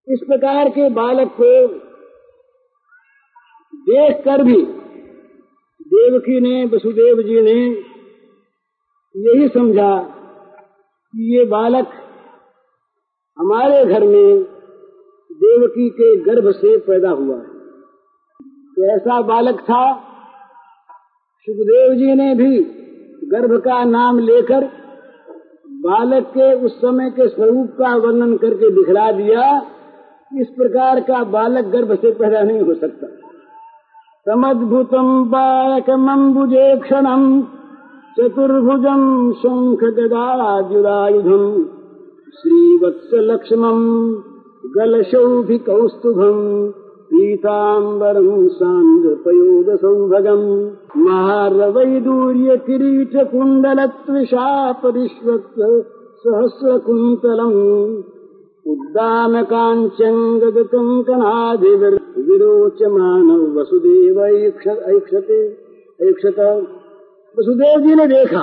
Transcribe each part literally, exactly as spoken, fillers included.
इस प्रकार के बालक को देखकर भी देवकी ने, वसुदेव जी ने यही समझा कि ये बालक हमारे घर में देवकी के गर्भ से पैदा हुआ है। तो ऐसा बालक था। सुखदेव जी ने भी गर्भ का नाम लेकर बालक के उस समय के स्वरूप का वर्णन करके दिखला दिया। इस प्रकार का बालक गर्भ से पैदा नहीं हो सकता। समद्भुतम बालकमंबुजे क्षणम चतुर्भुजम शंख गदायुधायुधम श्रीवत्स लक्ष्मम गलशौभि कौस्तुभम पीतांबरम सांद्रपयोद सौभगम महारवैदूर्य किरीट कुंडल त्विषापरिष्वक्त सहस्र कुंतलम उद्दाम कांचंगद कंकणादिविर विरोचमान वसुदेव ऐक्षते ऐक्षत। वसुदेव जी ने देखा।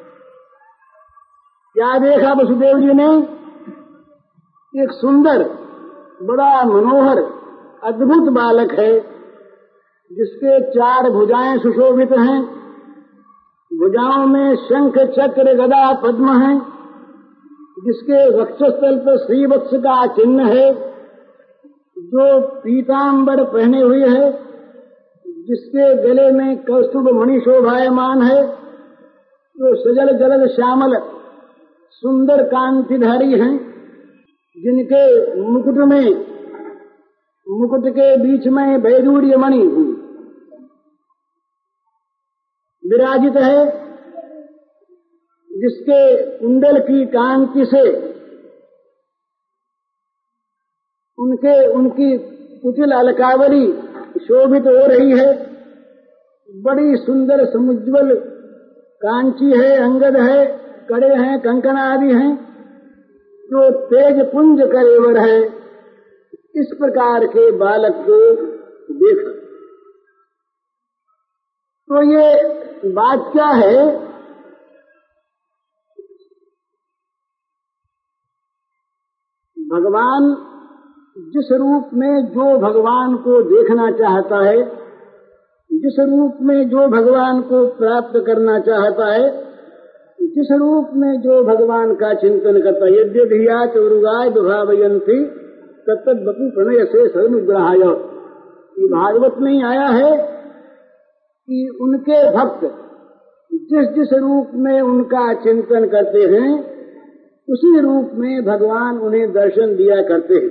क्या देखा वसुदेव जी ने? एक सुंदर, बड़ा मनोहर, अद्भुत बालक है जिसके चार भुजाएं सुशोभित हैं। भुजाओं में शंख चक्र गदा पद्म है, जिसके वक्षस्थल पर श्रीवत्स का चिन्ह है, जो पीतांबर पहने हुए है, जिसके गले में कौस्तुभ मणि शोभायमान है, जो सजल जलद श्यामल सुंदर कांतिधारी हैं, जिनके मुकुट में मुकुट के बीच में वैदूर्य मणि विराजित है, जिसके कुंडल की कांति से उनके उनकी कुटिल अलकावली शोभित हो रही है। बड़ी सुंदर समुज्वल कांची है, अंगद है, कड़े हैं, कंकण आदि हैं, जो तेज पुंज करेवर है। इस प्रकार के बालक को देखा तो ये बात क्या है? भगवान जिस रूप में जो भगवान को देखना चाहता है, जिस रूप में जो भगवान को प्राप्त करना चाहता है, जिस रूप में जो भगवान का चिंतन करता है, यद्यधिया चौरुगाय विभावयंती तत्तद बपु प्रणय से सदनुग्रहाय। ये भागवत में ही आया है कि उनके भक्त जिस जिस रूप में उनका चिंतन करते हैं, उसी रूप में भगवान उन्हें दर्शन दिया करते हैं।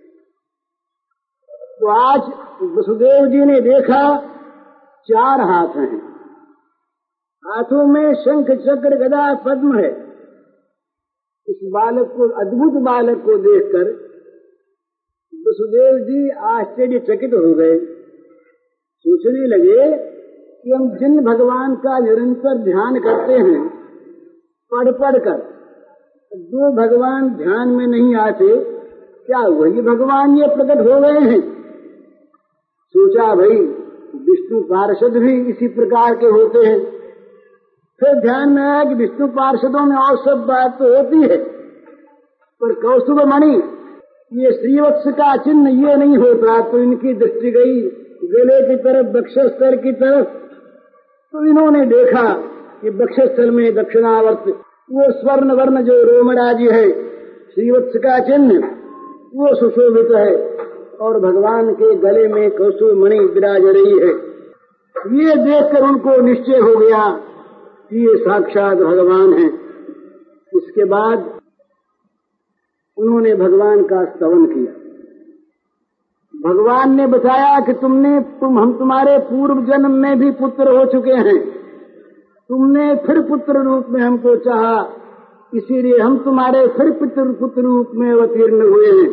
तो आज वसुदेव जी ने देखा चार हाथ हैं, हाथों में शंख चक्र गदा पद्म है। इस बालक को, अद्भुत बालक को देखकर वसुदेव जी आश्चर्यचकित हो गए। सोचने लगे कि हम जिन भगवान का निरंतर ध्यान करते हैं, पढ़ पढ़ कर, जो भगवान ध्यान में नहीं आते, क्या वही भगवान ये प्रकट हो गए हैं? सोचा भाई विष्णु पार्षद भी इसी प्रकार के होते हैं। फिर ध्यान में आया कि विष्णु पार्षदों में और सब बात तो होती है, पर कौस्तुभ मणि, ये श्रीवत्स का चिन्ह ये नहीं होता। तो इनकी दृष्टि गई गले की तरफ, वक्षस्थल की तरफ। तो इन्होंने देखा कि वक्षस्थल में दक्षिणावर्त वो स्वर्ण वर्ण जो रोमराजी है, श्रीवत्स का चिन्ह, वो सुशोभित है और भगवान के गले में कौस्तुभ मणि विराज रही है। ये देखकर उनको निश्चय हो गया कि ये साक्षात भगवान हैं। इसके बाद उन्होंने भगवान का स्तवन किया। भगवान ने बताया कि तुमने तुम हम तुम्हारे पूर्व जन्म में भी पुत्र हो चुके हैं, तुमने फिर पुत्र रूप में हमको चाहा, इसीलिए हम तुम्हारे फिर पुत्र पुत्र रूप में अवतीर्ण हुए हैं।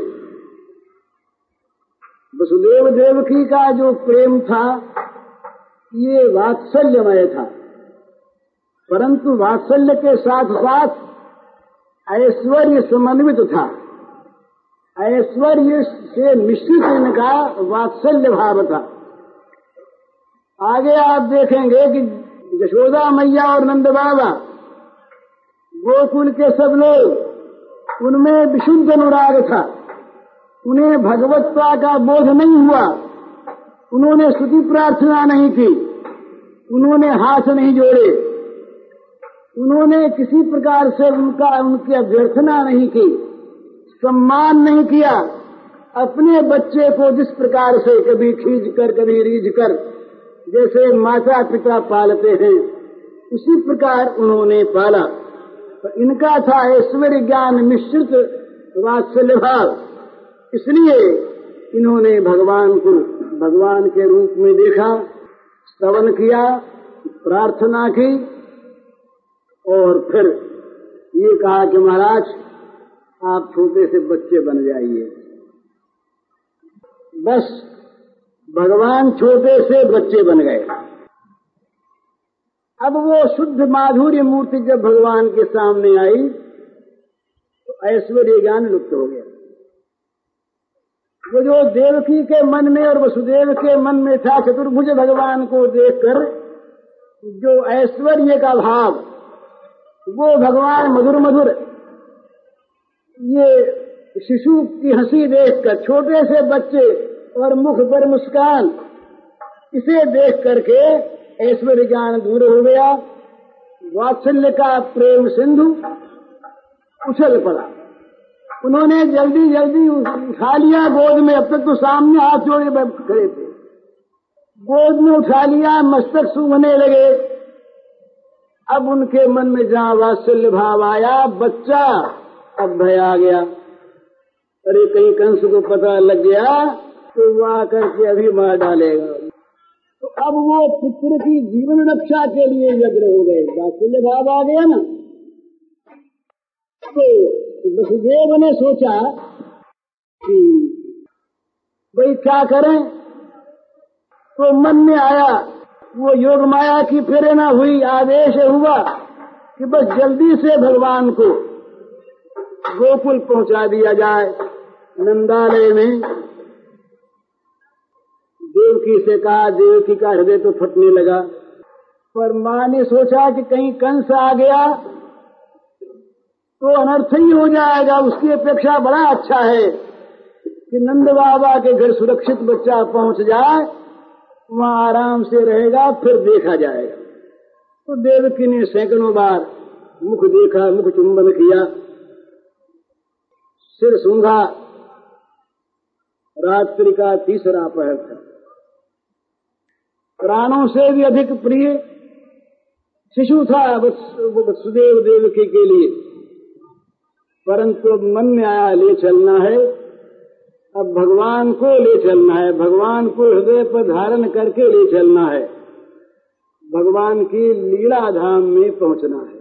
वसुदेव देवकी का जो प्रेम था ये वात्सल्यमय था, परंतु वात्सल्य के साथ साथ ऐश्वर्य समन्वित था। ऐश्वर्य से मिश्रित इनका वात्सल्य भाव था। आगे आप देखेंगे कि यशोदा मैया और नंद बाबा, गोकुल के सब लोग, उनमें विशुद्ध अनुराग था। उन्हें भगवत्ता का बोध नहीं हुआ, उन्होंने स्तुति प्रार्थना नहीं की, उन्होंने हाथ नहीं जोड़े, उन्होंने किसी प्रकार से उनका उनकी अभ्यर्थना नहीं की, सम्मान नहीं किया। अपने बच्चे को जिस प्रकार से कभी खींच कर कभी रीझ कर जैसे माता पिता पालते हैं उसी प्रकार उन्होंने पाला। तो इनका था ऐश्वर्य ज्ञान मिश्रित वात्सल्य भाव, इसलिए इन्होंने भगवान को भगवान के रूप में देखा, स्तवन किया, प्रार्थना की और फिर ये कहा कि महाराज आप छोटे से बच्चे बन जाइए। बस भगवान छोटे से बच्चे बन गए। अब वो शुद्ध माधुर्य मूर्ति जब भगवान के सामने आई तो ऐश्वर्य ज्ञान लुप्त हो गया। वो जो देवकी के मन में और वसुदेव के मन में था, चतुर्भुज भगवान को देखकर जो ऐश्वर्य का भाव, वो भगवान मधुर मधुर ये शिशु की हंसी देखकर, छोटे से बच्चे और मुख पर मुस्कान, इसे देख करके ऐश्वर्य ज्ञान दूर हो गया। वात्सल्य का प्रेम सिंधु उछल पड़ा। उन्होंने जल्दी जल्दी उठा लिया गोद में। अब तक तो सामने हाथ जोड़े खड़े थे, गोद में उठा लिया, मस्तक सूंघने लगे। अब उनके मन में जहां वात्सल्य भाव आया, बच्चा अब भय आ गया। अरे कहीं कंस को पता लग गया तो वो आकर के अभी मार डालेगा। तो अब वो पुत्र की जीवन रक्षा के लिए व्यग्र हो गए, वात्सल्य भाव आ गया ना। तो वसुदेव ने सोचा कि भाई क्या करें, तो मन में आया, वो योग माया की प्रेरणा हुई, आदेश हुआ कि बस जल्दी से भगवान को गोकुल पहुंचा दिया जाए। नंदालय में देवकी से कहा, देवकी का हृदय तो फटने लगा, पर मां ने सोचा कि कहीं कंस आ गया तो अनर्थ ही हो जाएगा। उसकी अपेक्षा बड़ा अच्छा है कि नंद बाबा के घर सुरक्षित बच्चा पहुंच जाए, वहां आराम से रहेगा, फिर देखा जाएगा। तो देवकी ने सैकड़ों बार मुख देखा, मुख चुंबन किया, सिर सूंघा। रात्रि का तीसरा पहर था। प्राणों से भी अधिक प्रिय शिशु था वसुदेव देवकी के लिए, परंतु मन में आया ले चलना है, अब भगवान को ले चलना है, भगवान को हृदय पर धारण करके ले चलना है, भगवान की लीला धाम में पहुंचना है।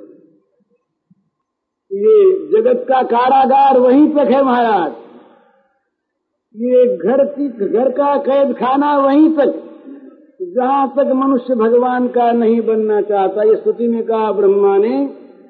ये जगत का कारागार वहीं तक है महाराज, ये घर की घर का कैद खाना वहीं तक, जहां तक मनुष्य भगवान का नहीं बनना चाहता। ये स्तुति में कहा ब्रह्मा ने,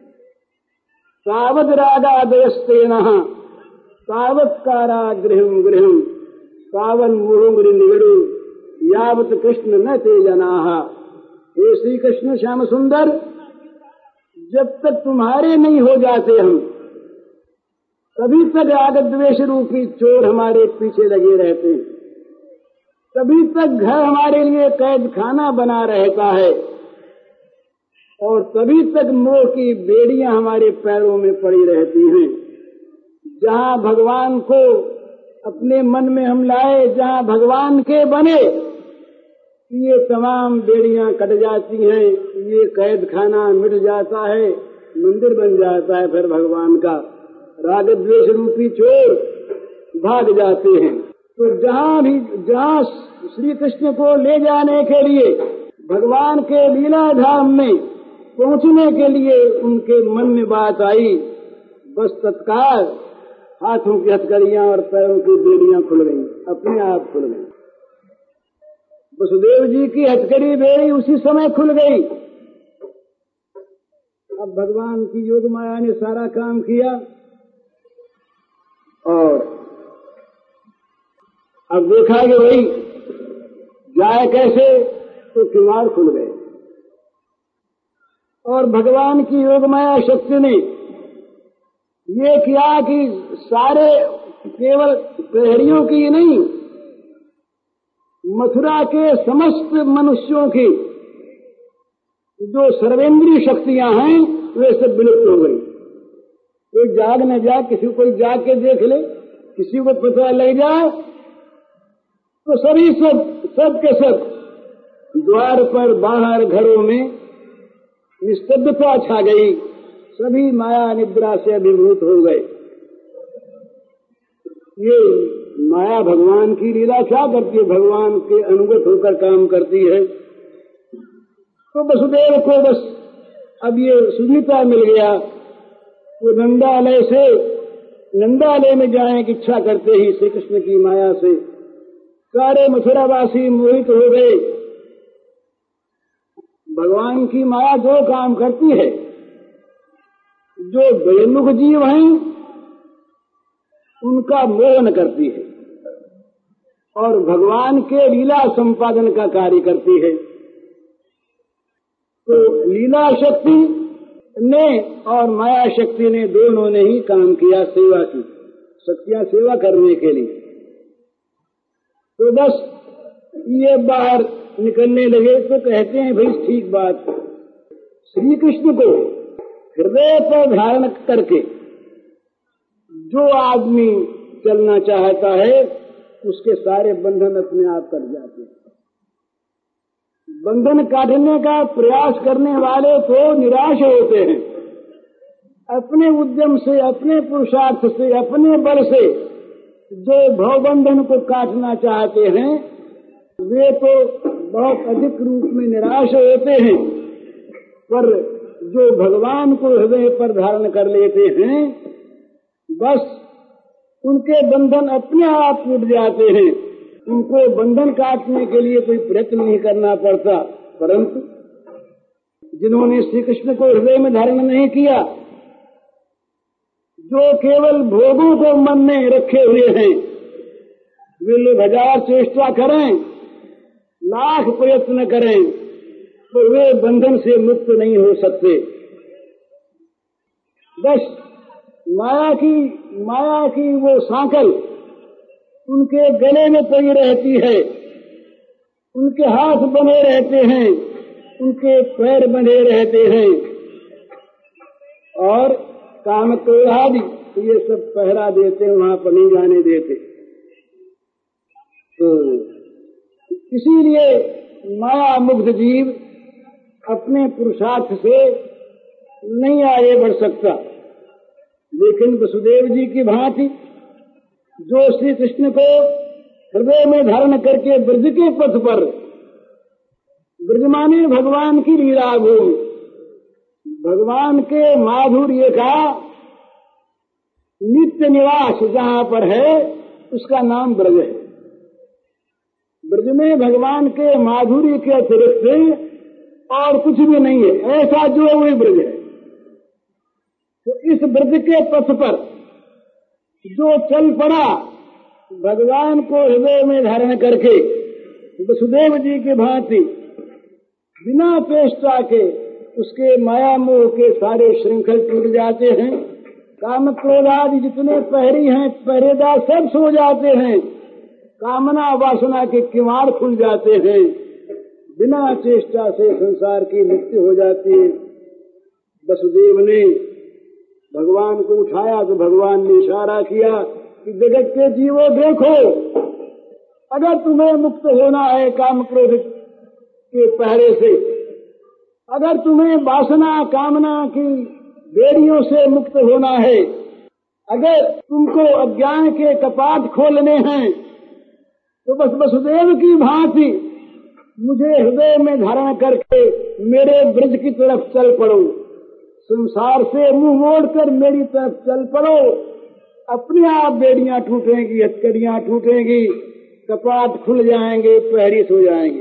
तावद रागादयस्तेनः तावत् कारागृहं गृहं तावन् मुहुर्मुनि निगडु यावत् कृष्ण न ते जनाः। हे श्री कृष्ण श्याम सुंदर, जब तक तुम्हारे नहीं हो जाते हम, तभी तक राग द्वेष रूपी चोर हमारे पीछे लगे रहते हैं, तभी तक घर हमारे लिए कैद खाना बना रहता है, और तभी तक मोह की बेड़ियां हमारे पैरों में पड़ी रहती हैं। जहां भगवान को अपने मन में हम लाए, जहां भगवान के बने, ये तमाम बेड़ियां कट जाती हैं, ये कैद खाना मिट जाता है, मंदिर बन जाता है फिर भगवान का। राग द्वेष रूपी चोर भाग जाते हैं। तो जहां भी जहां श्री कृष्ण को ले जाने के लिए, भगवान के लीला धाम में पहुंचने के लिए उनके मन में बात आई, बस तत्काल हाथों की हथकड़ियां और पैरों की बेड़ियां खुल गई, अपने आप खुल गई। वसुदेव जी की हथकड़ी बेड़ी उसी समय खुल गई। अब भगवान की योग माया ने सारा काम किया और अब देखा कि भाई जाए कैसे, तो किवाड़ खुल गए और भगवान की योग माया शक्ति ने ये किया कि सारे केवल प्रहरियों की नहीं, मथुरा के समस्त मनुष्यों की जो सर्वेंद्रीय शक्तियां हैं वे सब विलुप्त हो गई। कोई जाग न जाए, किसी को कोई जाग के देख ले, किसी को पता लग जाए तो सभी सब सब के सब द्वार पर बाहर घरों में निस्तब्धता छा गई। सभी माया निद्रा से अभिभूत हो गए। ये माया भगवान की लीला क्या करती है? भगवान के अनुगत होकर काम करती है। तो वसुदेव को बस अब ये सुविधा मिल गया, वो नंदालय से नंदालय में जाने की इच्छा करते ही श्री कृष्ण की माया से सारे मथुरावासी मोहित हो गए। भगवान की माया दो काम करती है, जो बहिर्मुख जीव हैं उनका मोहन करती है और भगवान के लीला संपादन का कार्य करती है। तो लीला शक्ति ने और माया शक्ति ने दोनों ने ही काम किया, सेवा की, शक्तियां सेवा करने के लिए। तो बस ये बाहर निकलने लगे तो कहते हैं भाई ठीक बात, श्री कृष्ण को हृदय पर धारण करके जो आदमी चलना चाहता है उसके सारे बंधन अपने आप कट जाते हैं। बंधन काटने का प्रयास करने वाले तो निराश होते हैं। अपने उद्यम से, अपने पुरुषार्थ से, अपने बल से जो भवबंधन को काटना चाहते हैं वे तो बहुत अधिक रूप में निराश होते हैं। पर जो भगवान को हृदय पर धारण कर लेते हैं बस उनके बंधन अपने आप टूट जाते हैं। उनको बंधन काटने के लिए कोई प्रयत्न नहीं करना पड़ता। परंतु जिन्होंने श्री कृष्ण को हृदय में धारण नहीं किया, जो केवल भोगों को मन में रखे हुए हैं, वे लोग हजार चेष्टा करें, लाख प्रयत्न करें तो वे बंधन से मुक्त नहीं हो सकते। बस माया की माया की वो सांकल उनके गले में पड़ी रहती है, उनके हाथ बने रहते हैं, उनके पैर बंधे रहते हैं और काम क्रोधादि ये सब पहरा देते हैं, वहां पर नहीं जाने देते। तो इसीलिए माया मुग्ध जीव अपने पुरुषार्थ से नहीं आगे बढ़ सकता। लेकिन वसुदेव जी की भांति जो श्री कृष्ण को हृदय में धारण करके ब्रज के पथ पर, ब्रज माने भगवान की लीला भूमि, भगवान के माधुर्य का नित्य निवास जहां पर है उसका नाम ब्रज है। ब्रज में भगवान के माधुर्य के अतिरिक्त और कुछ भी नहीं है, ऐसा जो वही ब्रज है। तो इस ब्रज के पथ पर जो चल पड़ा भगवान को हृदय में धारण करके वसुदेव जी की भांति बिना चेष्टा के उसके माया मोह के सारे श्रृंखल टूट जाते हैं। काम क्रोध आदि जितने पहरी हैं, पहरेदार सब सो जाते हैं। कामना वासना के किवाड़ खुल जाते हैं। बिना चेष्टा से संसार की मुक्ति हो जाती है। वसुदेव ने भगवान को उठाया तो भगवान ने इशारा किया कि जगत के जीवो देखो, अगर तुम्हें मुक्त होना है काम क्रोध के पहरे से, अगर तुम्हें वासना कामना की बेड़ियों से मुक्त होना है, अगर तुमको अज्ञान के कपाट खोलने हैं तो बस वसुदेव की भांति मुझे हृदय में धारण करके मेरे ब्रज की तरफ चल पड़ो। संसार से मुंह मोड़कर मेरी तरफ चल पड़ो। अपने आप बेड़ियां टूटेंगी, हथकड़ियां टूटेंगी, कपाट खुल जाएंगे, पहरी सो जाएंगे।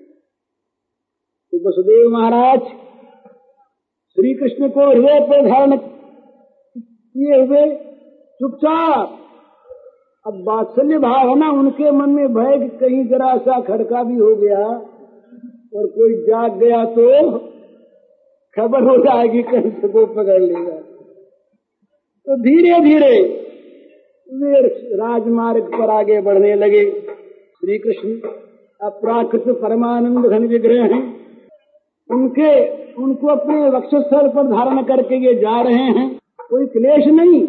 तो वसुदेव महाराज श्री कृष्ण को हृदय पर धारण किए हुए चुपचाप, अब वात्सल्य भाव है ना उनके मन में, भय कि कहीं जरा सा खड़का भी हो गया और कोई जाग गया तो खबर हो जाएगी, कहीं से वो पकड़ लेगा। तो धीरे धीरे वे राजमार्ग पर आगे बढ़ने लगे। श्री कृष्ण अप्राकृत परमानंद घन विग्रह हैं, उनके उनको अपने वक्षस्थल पर धारण करके ये जा रहे हैं। कोई क्लेश नहीं,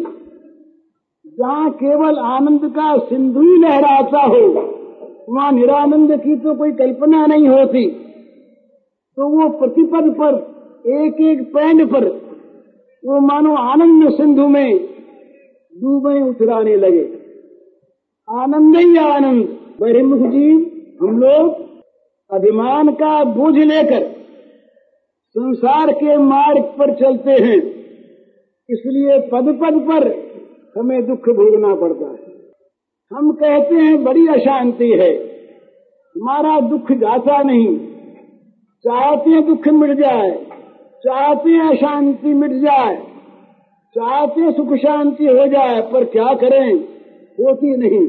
जहाँ केवल आनंद का सिंधु ही लहराता हो, वहाँ निरानंद की तो कोई कल्पना नहीं होती। तो वो प्रतिपद पर, एक एक पैंड पर वो मानो आनंद सिंधु में डूबे उतराने लगे। आनंद ही आनंद। बहिर्मुख जी, हम लोग अभिमान का बोझ लेकर संसार के मार्ग पर चलते हैं, इसलिए पद पद पर हमें दुख भोगना पड़ता है। हम कहते हैं बड़ी अशांति है, हमारा दुख जाता नहीं। चाहते हैं दुख मिट जाए, चाहते हैं अशांति मिट जाए, चाहते हैं सुख शांति हो जाए, पर क्या करें, होती नहीं।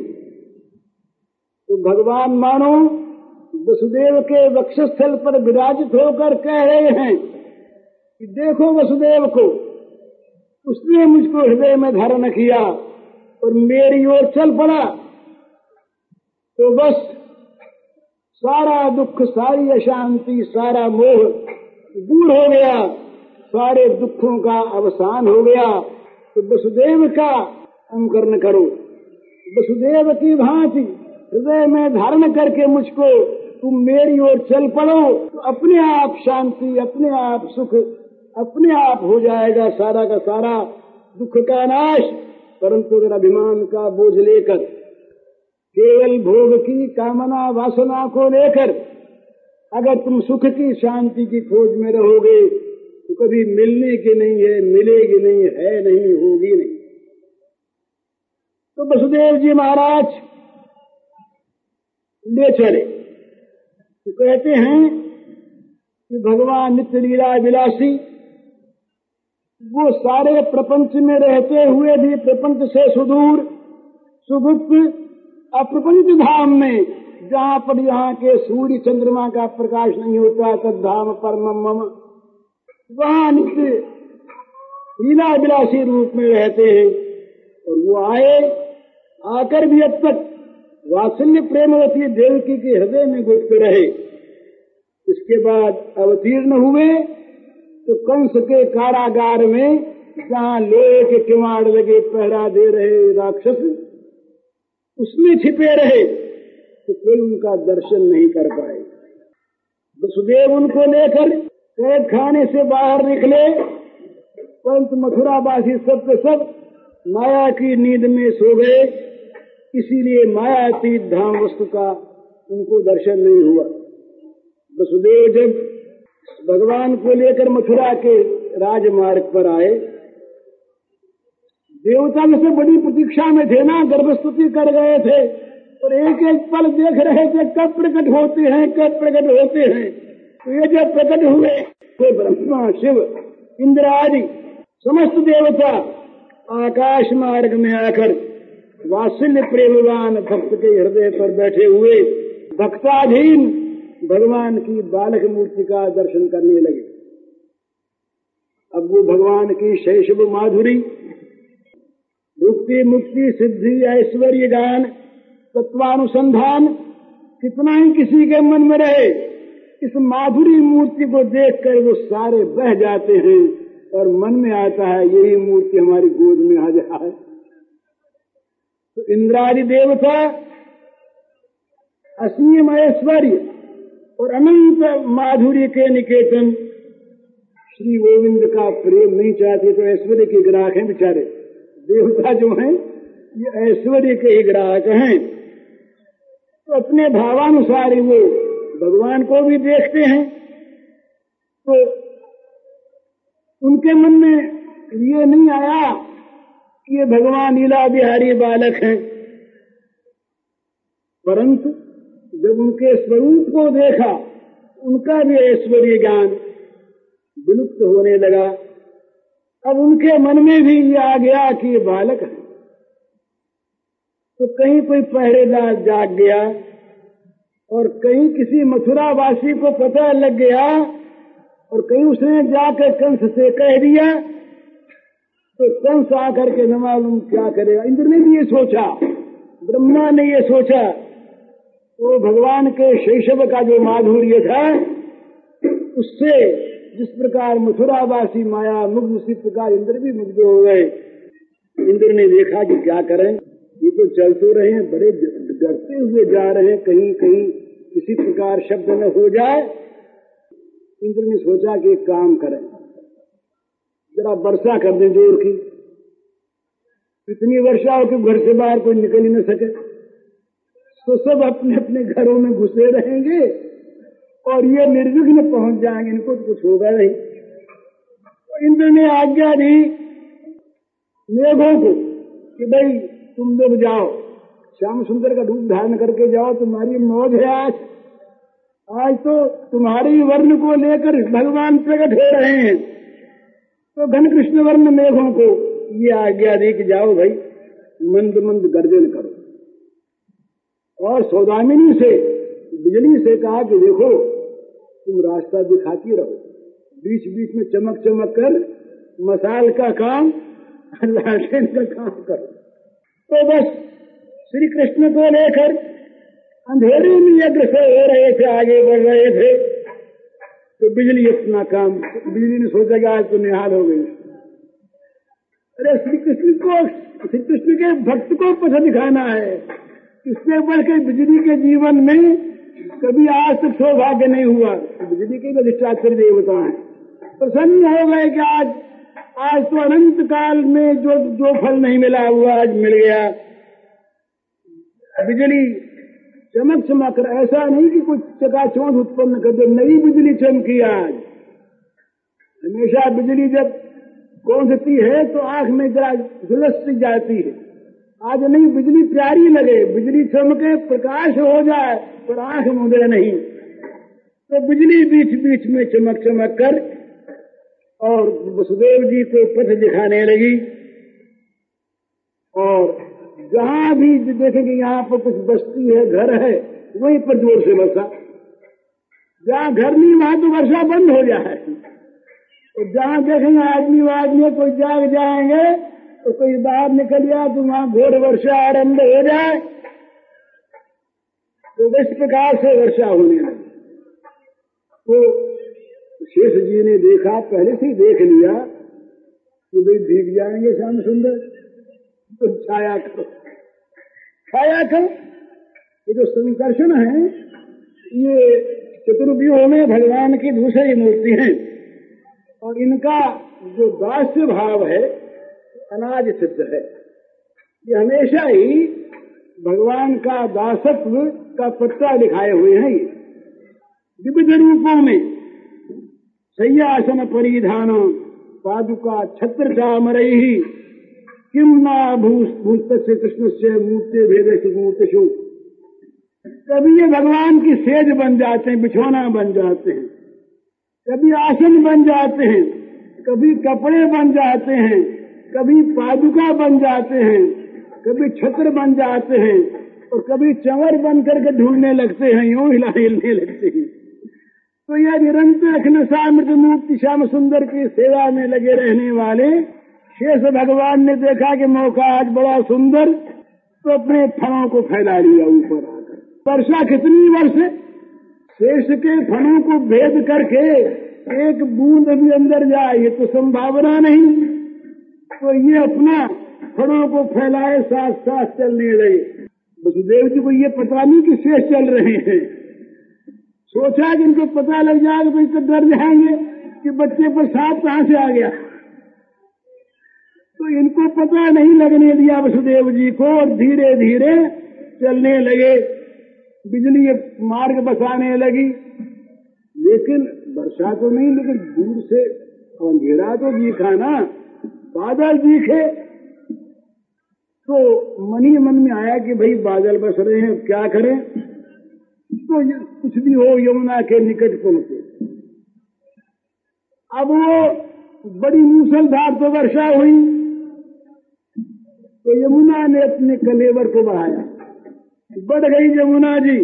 तो भगवान मानो वसुदेव के वक्षस्थल पर विराजित होकर कह रहे हैं कि देखो वसुदेव को, उसने मुझको हृदय में धारण किया और मेरी ओर चल पड़ा, तो बस सारा दुख, सारी अशांति, सारा मोह दूर हो गया, सारे दुखों का अवसान हो गया। तो वसुदेव का अनुकरण करो, वसुदेव की भांति हृदय में धारण करके मुझको तुम मेरी ओर चल पड़ो, तो अपने आप शांति, अपने आप सुख, अपने आप हो जाएगा सारा का सारा दुख का नाश। परंतु अगर अभिमान का बोझ लेकर, केवल भोग की कामना वासना को लेकर अगर तुम सुख की, शांति की खोज में रहोगे, तो कभी मिलने की नहीं है, मिलेगी नहीं है, नहीं होगी नहीं। तो वसुदेव जी महाराज ले चले। तो कहते हैं कि भगवान नित्य लीला विलासी, वो सारे प्रपंच में रहते हुए भी प्रपंच से सुदूर सुगुप्त अप्रपंच धाम में, जहाँ पर यहाँ के सूर्य चंद्रमा का प्रकाश नहीं होता, तद धाम परमम मम, वहाँ नित्य लीला विलासी रूप में रहते हैं। और वो आए, आकर भी अब तक वात्सल्य प्रेमवती देवकी के हृदय में गुप्त रहे। इसके बाद अवतीर्ण हुए तो कंस के कारागार में, जहाँ लोहे के किवाड़ लगे पहरा दे रहे राक्षस, उसमें छिपे रहे, तो कोई उनका दर्शन नहीं कर पाए। वसुदेव उनको लेकर कैद खाने से बाहर निकले, परंतु मथुरावासी सब के सब माया की नींद में सो गए, इसीलिए मायातीत धाम वस्तु का उनको दर्शन नहीं हुआ। वसुदेव जब भगवान को लेकर मथुरा के राजमार्ग पर आए, देवता से बड़ी प्रतीक्षा में थे ना, गर्भस्तुति कर गए थे और एक एक पल देख रहे थे कब प्रकट होते हैं, कब प्रकट होते हैं। तो ये जब प्रकट हुए तो ब्रह्मा, शिव, इंद्र आदि समस्त देवता आकाश मार्ग में आकर वात्सल्य प्रेमवान भक्त के हृदय पर बैठे हुए भक्ताधीन भगवान की बालक मूर्ति का दर्शन करने लगे। अब वो भगवान की शैशव माधुरी, भुक्ति मुक्ति सिद्धि ऐश्वर्य गान तत्वानुसंधान कितना ही किसी के मन में रहे, इस माधुरी मूर्ति को देखकर वो सारे बह जाते हैं और मन में आता है यही मूर्ति हमारी गोद में आ जाए। तो इंद्रादि देवता असीम ऐश्वर्य और अनंत माधुर्य के निकेतन श्री गोविंद का प्रेम नहीं चाहते, तो ऐश्वर्य के ग्राहक हैं बेचारे। देवता जो हैं ये ऐश्वर्य के ही ग्राहक हैं, तो अपने भावानुसार ही वो भगवान को भी देखते हैं। तो उनके मन में ये नहीं आया कि ये भगवान लीला बिहारी बालक हैं, परंतु जब उनके स्वरूप को देखा, उनका भी ऐश्वर्य ज्ञान विलुप्त होने लगा। अब उनके मन में भी ये आ गया कि ये बालक है। तो कहीं कोई पहरेदार जाग गया और कहीं किसी मथुरावासी को पता लग गया और कहीं उसने जाकर कंस से कह दिया तो कंस आकर के न मालूम क्या करेगा। इंद्र ने भी ये सोचा, ब्रह्मा ने ये सोचा, तो भगवान के शैशव का जो माधुर्य था उससे जिस प्रकार मथुरावासी माया मुग्ध, उसी प्रकार इंद्र भी मुग्ध हो गए। इंद्र ने देखा कि क्या करें, ये तो चल तो रहे हैं, बड़े डरते हुए जा रहे हैं, कहीं कहीं किसी प्रकार शब्द न हो जाए। इंद्र ने सोचा कि एक काम करें, जरा वर्षा कर दें जोर की। इतनी वर्षा हो कि घर से बाहर कोई निकल ही न सके, तो सब अपने अपने घरों में घुसे रहेंगे और ये निर्विघ्न पहुंच जाएंगे, इनको तो कुछ होगा नहीं। तो इंद्र ने आज्ञा दी मेघों को कि भाई तुम लोग जाओ, श्याम सुंदर का रूप धारण करके जाओ, तुम्हारी मौज है आज। आज तो तुम्हारी वर्ण को लेकर भगवान प्रकट हो रहे हैं। तो घन कृष्ण वर्ण मेघों को ये आज्ञा दी कि जाओ भाई, मंद मंद गर्जन करो। और सौदामिनी से, बिजली से कहा कि देखो तुम रास्ता दिखाती रहो, बीच बीच में चमक चमक कर मसाल का काम, लालटेन का काम करो। तो बस श्री कृष्ण को लेकर अंधेरे में अग्रसर हो रहे थे, आगे बढ़ रहे थे। तो बिजली अपना काम, बिजली ने सोचा कि आज तो निहाल हो गई। अरे श्री कृष्ण को, श्री कृष्ण के भक्त को पथ दिखाना है, इससे बढ़कर बिजली के जीवन में कभी आज तक सौभाग्य नहीं हुआ। बिजली के अधिष्ठात्री देवता है, प्रसन्न हो गए कि आज आज तो अनंत काल में जो जो फल नहीं मिला हुआ आज मिल गया। बिजली चमक चमक, ऐसा नहीं कि कुछ चकाचौंध उत्पन्न कर दे, नई बिजली चमकी आज। हमेशा बिजली जब कौंधती है तो आंख में जरा झुलस जाती है, आज नहीं, बिजली प्यारी लगे, बिजली चमके, प्रकाश हो जाए पर आंख मुंदे नहीं। तो बिजली बीच बीच में चमक चमक कर और वसुदेव जी को पथ दिखाने लगी। और जहां भी देखेंगे यहाँ पर कुछ बस्ती है, घर है, वहीं पर जोर से वर्षा। जहाँ घर नहीं वहां तो वर्षा बंद हो जाए। तो जहाँ देखेंगे आदमी आदमी कोई जाग जाएंगे तो कोई बाहर निकल जाए तो वहां घोर वर्षा आरंभ हो जाए। तो इस प्रकार से वर्षा होने लगी। तो शेष जी ने देखा, पहले से ही देख लिया कि भाई भीग जाएंगे श्याम सुंदर, तो छाया करो, छाया करो। ये जो संकर्षण है, ये चतुर्व्यूह में भगवान की दूसरी मूर्ति है और इनका जो दास्य भाव है अनाज सिद्ध है। ये हमेशा ही भगवान का दासत्व का पत्ता दिखाए हुए हैं। ये विविध रूपों में शय्यासन परिधान पादुका छत्र चामरैहि किम ना भूत से कृष्ण से मूर्ति भेदेषु मूर्तिषु। कभी ये भगवान की सेज बन जाते हैं, बिछौना बन जाते हैं, कभी आसन बन जाते हैं, कभी कपड़े बन जाते हैं, कभी पादुका बन जाते हैं, कभी छत्र बन जाते हैं और कभी चंवर बन करके ढूंढने लगते हैं, यूं हिला हिलने लगते हैं। तो यह निरंतर अखिलसामृत मूर्ति श्याम सुंदर की सेवा में लगे रहने वाले शेष भगवान ने देखा कि मौका आज बड़ा सुंदर, तो अपने फणों को फैला लिया ऊपर आकर। वर्षा कितनी वर्ष, शेष के फणों को भेद करके एक बूंद भी अंदर जाए ये तो संभावना नहीं। तो ये अपना फणों को फैलाए, साथ साथ चलने लगे। वसुदेव जी को ये पता नहीं कि शेष चल रहे हैं। सोचा कि इनको पता लग जाएगा तो इससे डर जाएंगे कि बच्चे पर सांप कहां से आ गया। तो इनको पता नहीं लगने दिया वसुदेव जी को और धीरे धीरे चलने लगे। बिजली मार्ग बसाने लगी, लेकिन वर्षा तो नहीं, लेकिन दूर से अंधेरा तो दिखा ना, बादल दिखे। तो मन ही मन में आया कि भाई बादल बस रहे हैं, क्या करें। तो कुछ भी हो यमुना के निकट पहुंचे। अब वो बड़ी मूसलधार तो वर्षा हुई, तो यमुना ने अपने कलेवर को बढ़ाया, बढ़ गई यमुना जी।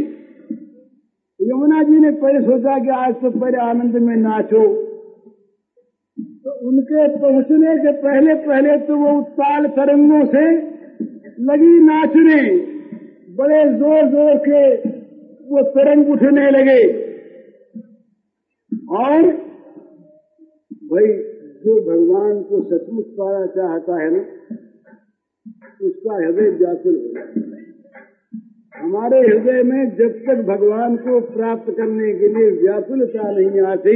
यमुना जी ने पहले सोचा कि आज तो पहले आनंद में नाचो, तो उनके पहुंचने के पहले पहले तो वो उत्ताल तरंगों से लगी नाचने, बड़े जोर जोर के वो तरंग उठने लगे। और भाई जो भगवान को सचमुच पाना चाहता है ना, उसका हृदय व्याकुल हो जाता है। हमारे हृदय में जब तक भगवान को प्राप्त करने के लिए व्याकुलता नहीं आती,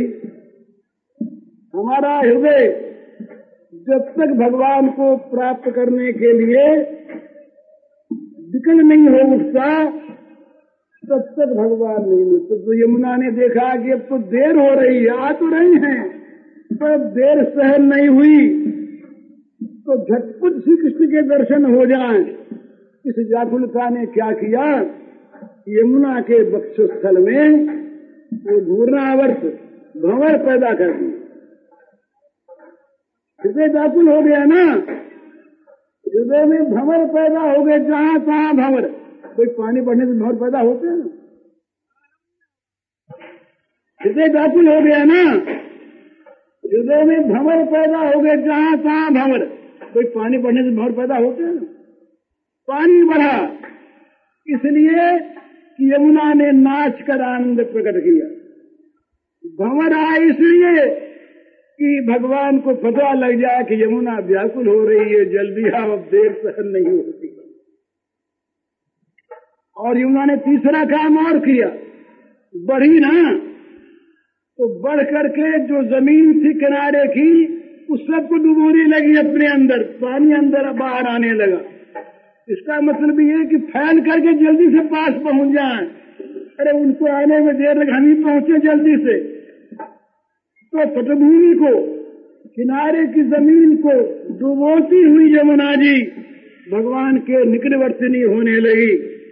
हमारा हृदय जब तक भगवान को प्राप्त करने के लिए विकल नहीं हो उठता, तब तक भगवान नहीं मिलते। तो यमुना ने देखा कि अब तो देर हो रही है, आ तो रही हैं, पर देर सहन नहीं हुई, तो झटपट श्री कृष्ण के दर्शन हो जाएं। इस व्याकुलता ने क्या किया, यमुना के वक्षस्थल में वो घूर्णावर्त भंवर पैदा कर दी। हृदय व्याकुल हो गया ना, हृदय में भंवर पैदा हो गए, जहां तहां भंवर। कोई पानी बढ़ने से भंवर पैदा होते हैं ना, हृदय व्याकुल हो गया ना, हृदय में भंवर पैदा हो गए, जहां तहां भंवर। कोई पानी बढ़ने से भंवर पैदा होते हैं ना, पानी बढ़ा इसलिए कि यमुना ने नाच कर आनंद प्रकट किया। भंवर आया इसलिए कि भगवान को पता लग जाए कि यमुना व्याकुल हो रही है, जल्दी आओ, अब देर सहन नहीं होती। और यमुना ने तीसरा काम और किया, बढ़ी ना, तो बढ़ करके जो जमीन थी किनारे की, उस सबको डुबोने लगी अपने अंदर, पानी अंदर बाहर आने लगा। इसका मतलब ये है कि फैल करके जल्दी से पास पहुंच जाए। अरे उनको आने में देर लगे, हम ही पहुंचे जल्दी से। तो पटभूमि को, किनारे की जमीन को डुबोती हुई यमुना जी भगवान के निकटवर्तिनी होने लगी।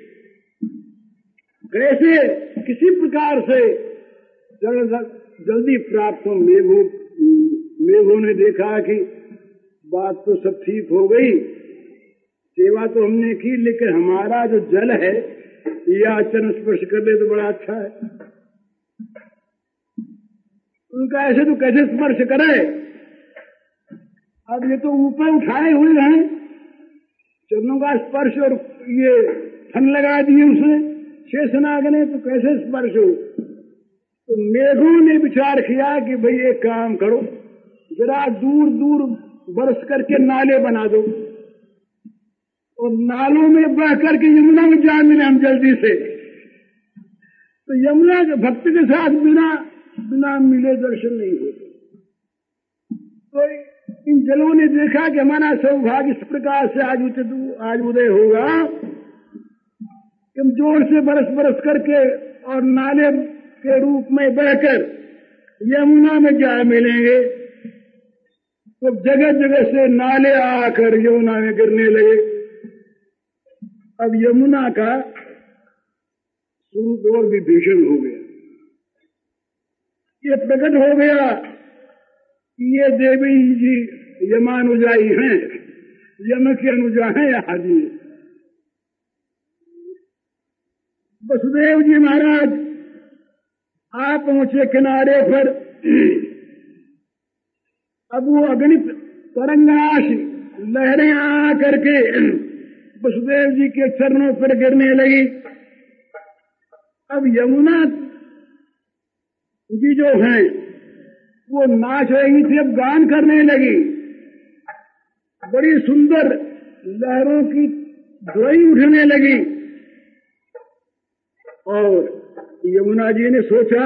कैसे? किसी प्रकार से जल्दी प्राप्त हो। मेघों मेघों ने देखा कि बात तो सब ठीक हो गई, सेवा तो हमने की, लेकिन हमारा जो जल है यह चरण स्पर्श कर दे तो बड़ा अच्छा है। उनका ऐसे तो कैसे स्पर्श करे? अब ये तो ऊपर उठाए हुए हैं, चरणों का स्पर्श, और ये फन लगा दिए उसने शेषनाग ने, तो कैसे स्पर्श हो? तो मेघों ने विचार किया कि भाई एक काम करो, जरा दूर दूर बरस करके नाले बना दो, और नालों में बह करके यमुना में जा मिले हम जल्दी से। तो यमुना के भक्त के साथ बिना बिना मिले दर्शन नहीं होते। तो इन जलों ने देखा कि हमारा सौभाग्य इस प्रकार से आज उचित आज उदय होगा कि हम जोर से बरस बरस करके और नाले के रूप में बहकर यमुना में जा मिलेंगे। तो जगह जगह से नाले आकर यमुना में गिरने लगे। अब यमुना का स्वरूप और भी भीषण हो गया। ये प्रकट हो गया कि ये देवी जी यमानुजाई हैं, यम के अनुजा हैं आदि। वसुदेव जी महाराज आप पहुंचे किनारे पर। अब वो अगणित तरंगाश लहरें आ करके वसुदेव जी के चरणों पर गिरने लगी। अब यमुना जी जो हैं वो नाच रही थी, अब गान करने लगी। बड़ी सुंदर लहरों की ध्वनि उठने लगी। और यमुना जी ने सोचा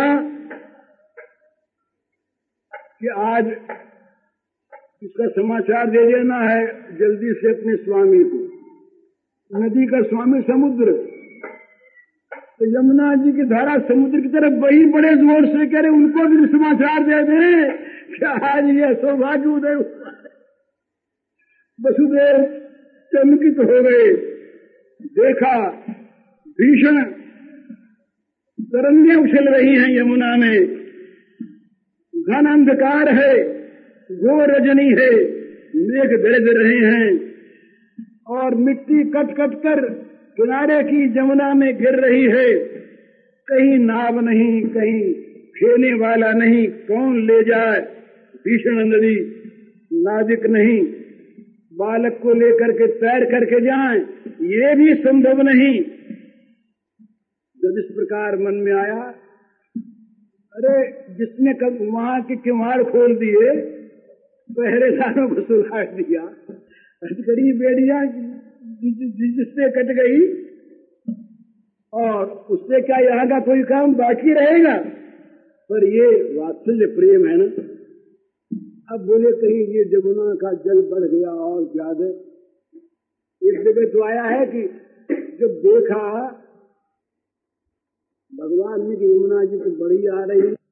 कि आज इसका समाचार दे देना है जल्दी से अपने स्वामी को। नदी का स्वामी समुद्र, तो यमुना जी की धारा समुद्र की तरफ बही बड़े जोर से करे, उनको भी समाचार दे दे कि आज यह सौभाग्य उदय हुआ। वसुदेव चमकित हो गए। देखा भीषण तरंगें उछल रही हैं यमुना में, घन अंधकार है, घोर रजनी है, मेघ गरज रहे हैं और मिट्टी कट कट कर किनारे की यमुना में गिर रही है। कहीं नाव नहीं, कहीं खेने वाला नहीं, कौन ले जाए। भीषण नदी नाजुक नहीं, बालक को लेकर के तैर करके जाएं, ये भी संभव नहीं। जब इस प्रकार मन में आया, अरे जिसने कब वहां के किवाड़ खोल दिए, पहरेदारों को सुला दिया, अटकड़ी बेड़िया जिससे कट गई, और उससे क्या यहाँ का कोई काम बाकी रहेगा? पर ये वात्सल्य प्रेम है ना। अब बोले कहीं ये जमुना का जल बढ़ गया और ज्यादा। एक जगह तो आया है कि जब देखा भगवान ने कि यमुना जी तो बड़ी आ रही